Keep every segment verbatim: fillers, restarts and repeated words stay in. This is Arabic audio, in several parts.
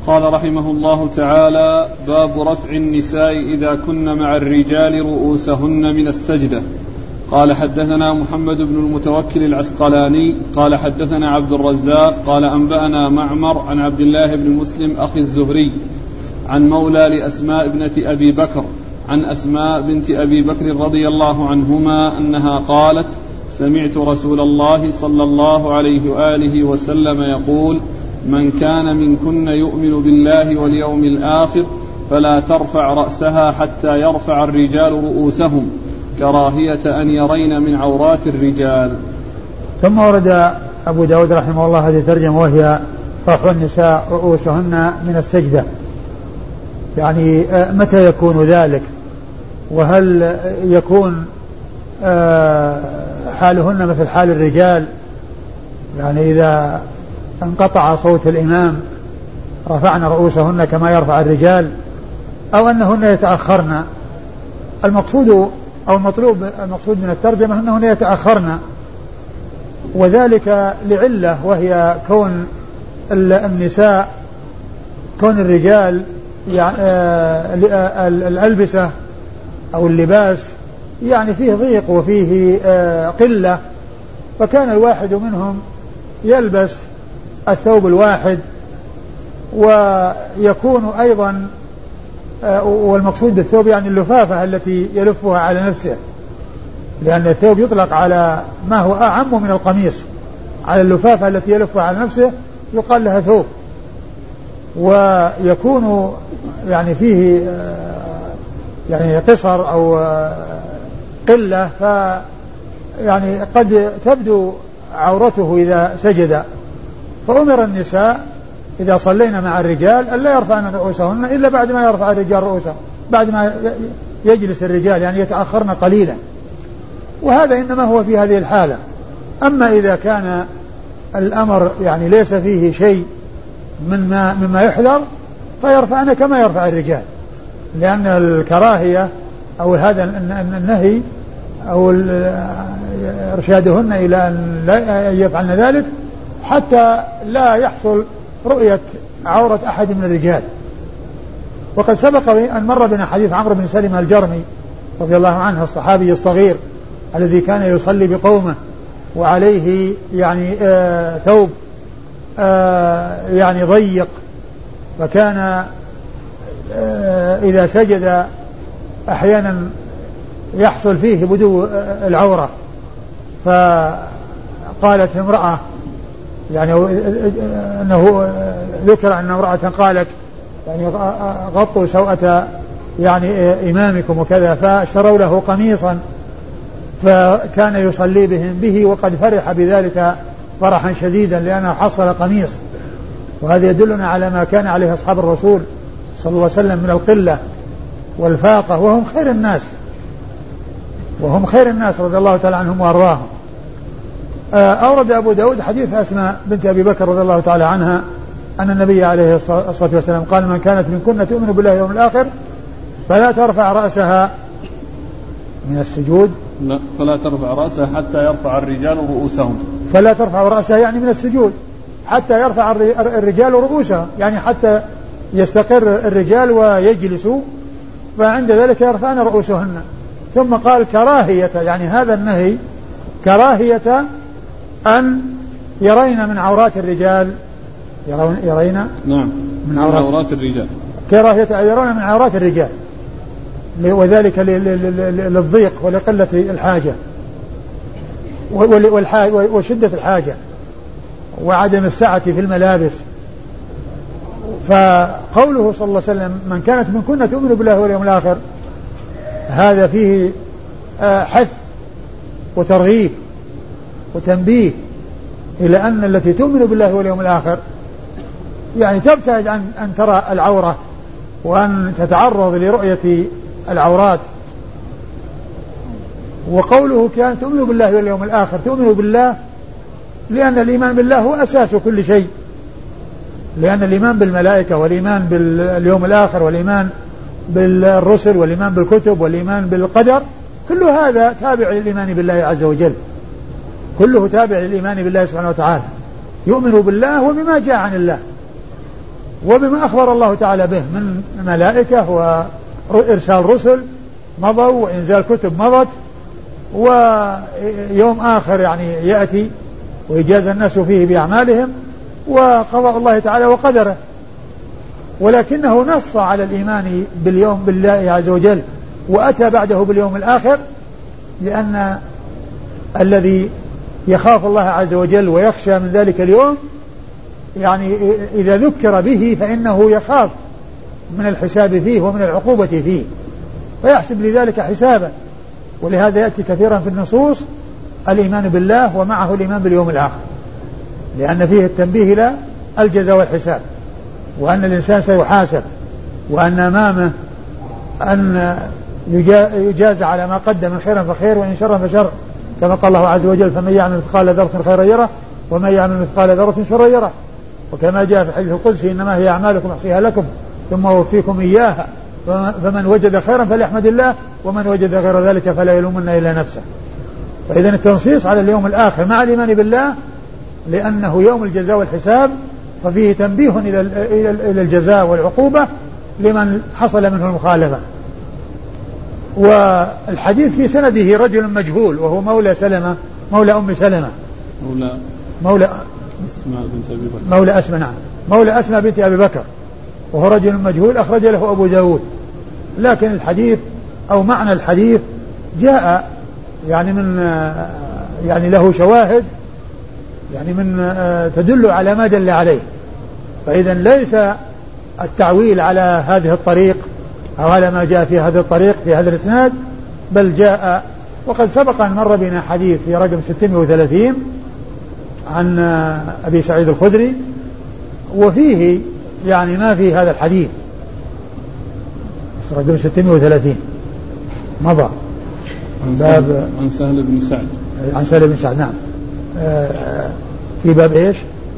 قال رحمه الله تعالى: باب رفع النساء إذا كن مع الرجال رؤوسهن من السجدة. قال حدثنا محمد بن المتوكل العسقلاني قال حدثنا عبد الرزاق قال أنبأنا معمر عن عبد الله بن مسلم أخي الزهري عن مولى لأسماء بنت أبي بكر عن أسماء بنت أبي بكر رضي الله عنهما أنها قالت: سمعت رسول الله صلى الله عليه وآله وسلم يقول: من كان منكن يؤمن بالله واليوم الآخر فلا ترفع رأسها حتى يرفع الرجال رؤوسهم كراهية أن يرين من عورات الرجال. ثم ورد أبو داود رحمه الله هذه الترجمة وهي رفع النساء رؤوسهن من السجدة، يعني متى يكون ذلك؟ وهل يكون حالهن مثل حال الرجال، يعني إذا انقطع صوت الإمام رفعن رؤوسهن كما يرفع الرجال، أو أنهن يتأخرن؟ المقصود أو المطلوب المقصود من الترجمة أنهن يتأخرن، وذلك لعلة وهي كون النساء كون الرجال يعني الألبسة أو اللباس يعني فيه ضيق وفيه قلة، فكان الواحد منهم يلبس الثوب الواحد، ويكون أيضا والمقصود بالثوب يعني اللفافة التي يلفها على نفسه، لأن الثوب يطلق على ما هو أعم من القميص، على اللفافة التي يلفها على نفسه يقال لها ثوب، ويكون يعني فيه يعني قصر أو قلة، ف يعني قد تبدو عورته إذا سجد، فأمر النساء إذا صلينا مع الرجال ألا يرفعن رؤوسهن إلا بعد ما يرفع الرجال رؤوسهم، بعد ما يجلس الرجال يعني يتأخرن قليلا، وهذا إنما هو في هذه الحالة. أما إذا كان الأمر يعني ليس فيه شيء مما, مما يحذر فيرفعن كما يرفع الرجال، لأن الكراهية أو هذا النهي أو إرشادهن إلى أن لا يفعلن ذلك حتى لا يحصل رؤية عورة أحد من الرجال. وقد سبق أن مر بنا حديث عمرو بن سلمة الجرمي رضي الله عنه الصحابي الصغير الذي كان يصلي بقومه وعليه يعني آه ثوب آه يعني ضيق، فكان آه إذا سجد أحيانا يحصل فيه بدو العورة، فقالت امرأة يعني أنه ذكر أن امرأة قالت يعني غطوا سوءة يعني إمامكم وكذا، فاشتروا له قميصا فكان يصلي بهم به، وقد فرح بذلك فرحا شديدا لأنه حصل قميص، وهذا يدلنا على ما كان عليه أصحاب الرسول صلى الله عليه وسلم من القلة والفاقة، وهم خير الناس وهم خير الناس رضي الله تعالى عنهم وأرضاهم. أورد أبو داود حديث أسماء بنت أبي بكر رضي الله تعالى عنها أن النبي عليه الصلاة والسلام قال: من كانت منكن تؤمن بالله واليوم الآخر فلا ترفع رأسها من السجود لا فلا ترفع رأسها حتى يرفع الرجال رؤوسهم فلا ترفع رأسها يعني من السجود حتى يرفع الرجال رؤوسهم، يعني حتى يستقر الرجال ويجلسوا، فعند ذلك يرفعن رؤوسهن. ثم قال كراهية، يعني هذا النهي كراهية أن يرين من عورات الرجال يرون يرين نعم من عورات, عورات الرجال كراهية أن يرون من عورات الرجال، وذلك للضيق ولقلة الحاجة وشدة الحاجة وعدم السعة في الملابس. فقوله صلى الله عليه وسلم: من كانت منكن تؤمن بالله واليوم الآخر، هذا فيه حث وترغيب وتنبيه إلى أن التي تؤمن بالله واليوم الآخر يعني تبتعد عن أن ترى العورة وأن تتعرض لرؤية العورات. وقوله كانت تؤمن بالله واليوم الآخر، تؤمن بالله لأن الإيمان بالله هو أساس كل شيء، لأن الإيمان بالملائكة والإيمان باليوم الآخر والإيمان بالرسل والإيمان بالكتب والإيمان بالقدر كل هذا تابع للإيمان بالله عز وجل، كله تابع للإيمان بالله سبحانه وتعالى، يؤمن بالله وبما جاء عن الله. وبما أخبر الله تعالى به من ملائكة وإرسال رسل مضوا وإنزال كتب مضت، ويوم آخر يعني يأتي ويجازى الناس فيه بأعمالهم وقضاء الله تعالى وقدره، ولكنه نص على الإيمان باليوم بالله عز وجل وأتى بعده باليوم الآخر، لأن الذي يخاف الله عز وجل ويخشى من ذلك اليوم يعني إذا ذكر به فإنه يخاف من الحساب فيه ومن العقوبة فيه فيحسب لذلك حسابا. ولهذا يأتي كثيرا في النصوص الإيمان بالله ومعه الإيمان باليوم الآخر، لأن فيه التنبيه إلى الجزاء والحساب، وأن الإنسان سيحاسب، وأن أمامه أن يجاز على ما قدم من خيرا فخير وإن شرا فشر، كما قال الله عز وجل فمن يعمل مثقال ذرة خيرا يره ومن يعمل مثقال ذرة شرا يره. وكما جاء في الحديث القدسي إنما هي أعمالكم أحصيها لكم ثم أوفيكم إياها فمن وجد خيرا فليحمد الله ومن وجد غير ذلك فلا يلومن إلا نفسه. فإذا التنصيص على اليوم الآخر مع الإيمان بالله لأنه يوم الجزاء والحساب، ففيه تنبيه إلى الجزاء والعقوبة لمن حصل منه المخالفة. والحديث في سنده رجل مجهول وهو مولى سلمة مولى أم سلمة مولى مولى أسماء بنت أبي بكر مولى أسماء نعم مولى أسماء بنت أبي بكر، وهو رجل مجهول أخرج له أبو داود. لكن الحديث أو معنى الحديث جاء يعني من يعني له شواهد يعني من تدل على ما دل عليه. فإذا ليس التعويل على هذه الطريق أو على ما جاء في هذا الطريق في هذا الإسناد، بل جاء وقد سبق أن مر بنا حديث في رقم ستمائة وثلاثين عن أبي سعيد الخدري، وفيه يعني ما في هذا الحديث رقم ستمائة وثلاثين مضى عن باب عن سهل بن سعد عن سهل بن سعد نعم في باب ايش؟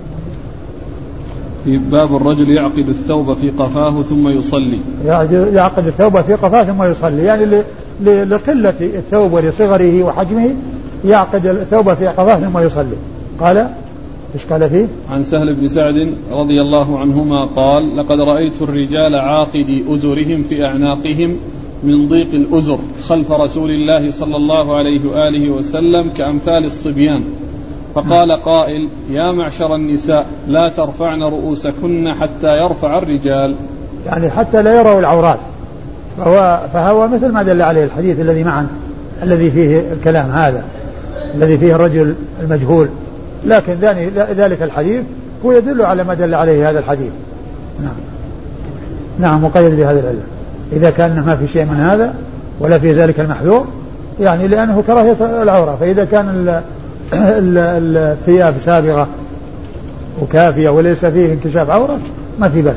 في باب الرجل يعقد الثوب في قفاه ثم يصلي. يعقد الثوب في قفاه ثم يصلي، يعني لقلة الثوب ولصغره وحجمه يعقد الثوب في قفاه ثم يصلي. قال ايش قال فيه؟ عن سهل بن سعد رضي الله عنهما قال لقد رأيت الرجال عاقدي أزرهم في أعناقهم من ضيق الأزر خلف رسول الله صلى الله عليه وآله وسلم كأمثال الصبيان، فقال قائل يا معشر النساء لا ترفعن رؤوسكن حتى يرفع الرجال، يعني حتى لا يروا العورات. فهو, فهو مثل ما دل عليه الحديث الذي معا الذي فيه الكلام هذا الذي فيه الرجل المجهول، لكن ذلك الحديث هو يدل على ما دل عليه هذا الحديث. نعم نعم مقيد بهذه العلة إذا كان ما في شيء من هذا ولا في ذلك المحذور، يعني لأنه كراهية العورة. فإذا كان الثياب سابغة وكافية وليس فيه انكشاف عورة ما في بس.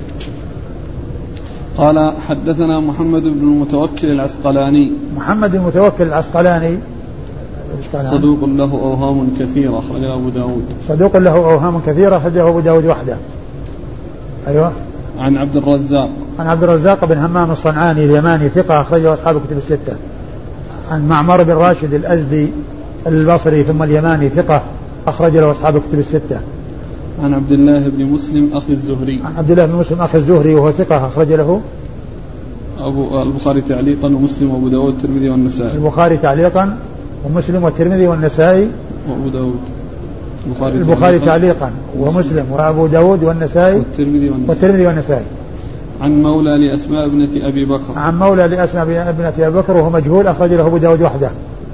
قال حدثنا محمد بن المتوكل العسقلاني. محمد بن المتوكل العسقلاني صدوق له أوهام كثيرة أخرجه أبو داود. صدوق له أوهام كثيرة أخرجه أبو داود وحده. أيوة. عن عبد الرزاق. عن عبد الرزاق بن همام الصنعاني اليماني ثقة أخرجه أصحاب الكتب الستة. عن معمر بن راشد الأزدي البصري ثم اليماني ثقة أخرج له أصحاب الكتب الستة. عن عبد الله بن مسلم أخي الزهري. عن عبد الله بن مسلم أخي الزهري وهو ثقة أخرج له أبو البخاري تعليقا ومسلم وأبو داود والترمذي والنسائي. البخاري تعليقا ومسلم والترمذي والنسائي وأبو داود. البخاري, البخاري تعليقا ومسلم وأبو داود والنسائي والترمذي والنسائي. والترمذي والنسائي. عن مولى لأسماء ابنة أبي بكر. عن مولى لأسماء ابنة أبي بكر وهو مجهول أخرج له أبو داود وحده.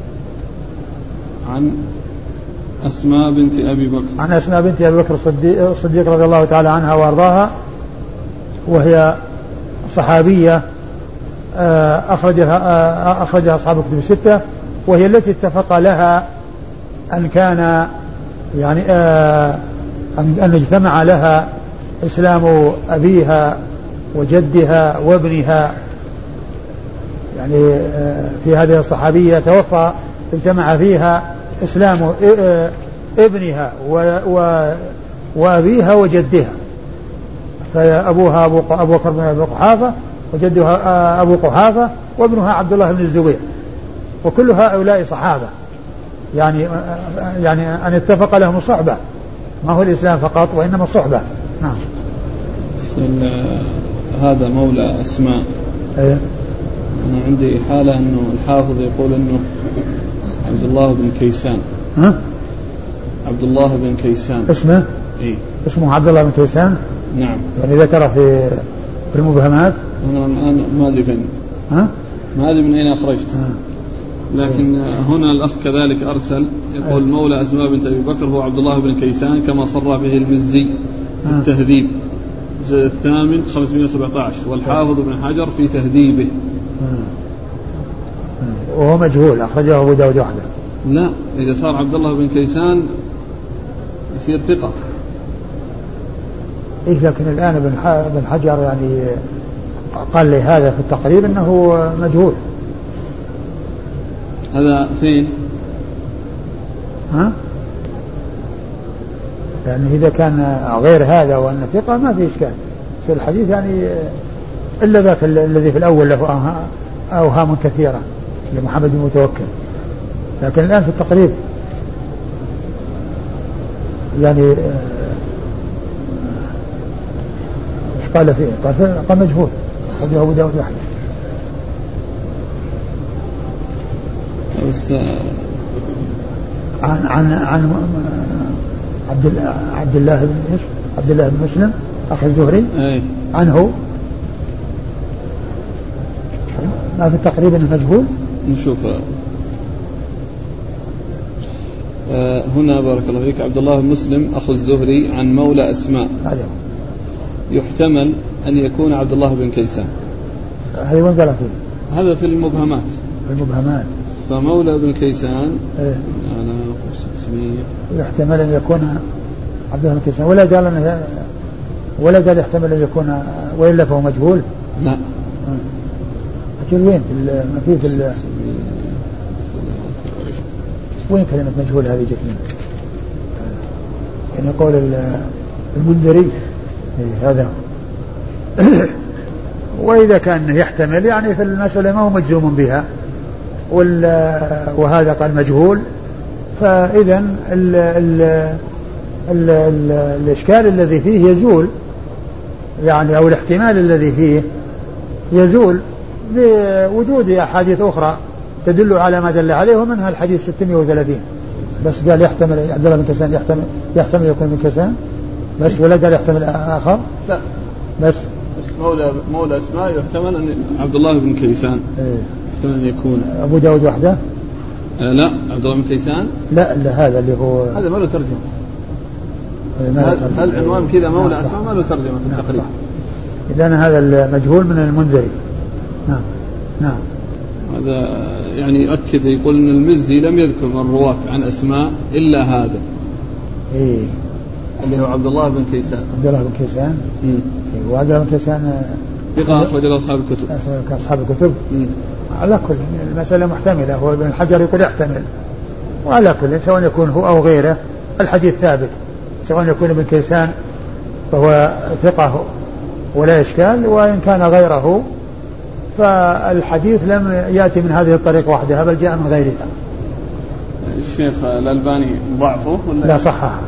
عن أسماء بنت أبي بكر. عن أسماء بنت أبي بكر الصديق, الصديق رضي الله تعالى عنها وأرضاها، وهي صحابية أخرجها أخرجها أصحاب الكتب الستة، وهي التي اتفق لها أن كان يعني أن اجتمع لها إسلام أبيها وجدها وابنها، يعني في هذه الصحابية توفى اجتمع فيها إسلام ابنها وأبيها وجدها، فأبوها أبو بكر بن أبي قحافة وجدها أبو قحافة وابنها عبد الله بن الزبير، وكل هؤلاء صحابة، يعني يعني أن اتفق لهم الصحبة، ما هو الإسلام فقط وإنما الصحبة. نعم. هذا مولى أسماء. أيه؟ أنا عندي حالة أنه الحافظ يقول أنه عبد الله بن كيسان. ها؟ عبد الله بن كيسان اسمه؟ إيه؟ اسمه عبد الله بن كيسان؟ نعم. يعني ذكره في في المبهمات. أنا الآن ما أدري فين. ها؟ ما أدري من أين أخرجت. ها. لكن هنا الأخ كذلك أرسل يقول أه. مولى أسماء بنت أبي بكر هو عبد الله بن كيسان كما صرح به المزي في أه. التهذيب الثامن خمسمائة وسبعة عشر والحافظ بن حجر في تهذيبه. أه. وهو مجهول أخرجه أبو داود وحده. لا، إذا صار عبد الله بن كيسان يصير ثقة. إيه لكن الآن ابن حجر يعني قال لي هذا في التقريب أنه مجهول. هذا فين؟ ها؟ يعني إذا كان غير هذا وأن ثقة ما في إشكال. في الحديث يعني إلا ذاك الذي في الأول له أوهام كثيرة لمحمد بن متوكل، لكن الآن في التقريب يعني ايش قال فيه؟ قال, قال مجهول. هذا أبو داود وحده. بس عن عن عن عبد عبد الله بن ايش؟ عبد الله بن مسلم اخو الزهري. أي. عنه ما في التقريب انه مجهول. نشوف آه هنا بارك الله فيك عبد الله بن مسلم اخو الزهري عن مولى أسماء. هذا يحتمل أن يكون عبد الله بن كيسان. هذا وين قال فيه؟ هذا في المبهمات. في المبهمات. فمولى بن كيسان إيه؟ على ستمائة يحتمل أن يكون عبد الله بن كيسان، ولا قال أنه ولا قال يحتمل أن يكون وإلا فهو مجهول. لا. أجل وين ما في في ال... وين كلمة مجهول هذه جت منه؟ يعني يقول المنذري إيه هذا. وإذا كان يحتمل يعني في المسألة ما هو مجزوم بها، وهذا قال مجهول، فإذا ال ال ال ال الإشكال الذي فيه يزول، يعني أو الاحتمال الذي فيه يزول بوجود أحاديث أخرى تدل على ما دل عليه، ومنها الحديث ستمائة وثلاثين. بس قال يحتمل عبد الله بن كيسان يحتمل يحتمل يكون من كيسان بس، ولا قال يحتمل آخر؟ لا بس مولى مولى أسماء يحتمل أن عبد الله بن كيسان. إيه؟ يحتمل أن يكون أبو داود وحده. آه لا، عبد الله بن كيسان لا لا هذا اللي هو هذا ما له ترجمة. إيه هل عنوان كذا مولى أسماء ما له ترجمة في التقريب. إذن هذا المجهول من المنذري. نعم نعم. هذا يعني يؤكد، يقول أن المزي لم يذكر من الرواة عن أسماء إلا هذا. إيه اللي هو عبد الله بن كيسان. عبد الله بن كيسان. امم وعبد الله بن كيسان ثقة أخرج له أصحاب الكتب. أصحاب الكتب. مم. على كل المسألة محتملة، هو ابن الحجر يقول يحتمل، وعلى كل سواء يكون هو أو غيره الحديث ثابت، سواء يكون ابن كيسان فهو ثقة ولا إشكال، وإن كان غيره فالحديث لم يأتي من هذه الطريقة وحدها بل جاء من غيرها. الشيخ الألباني ضعفه ولا لا صححه؟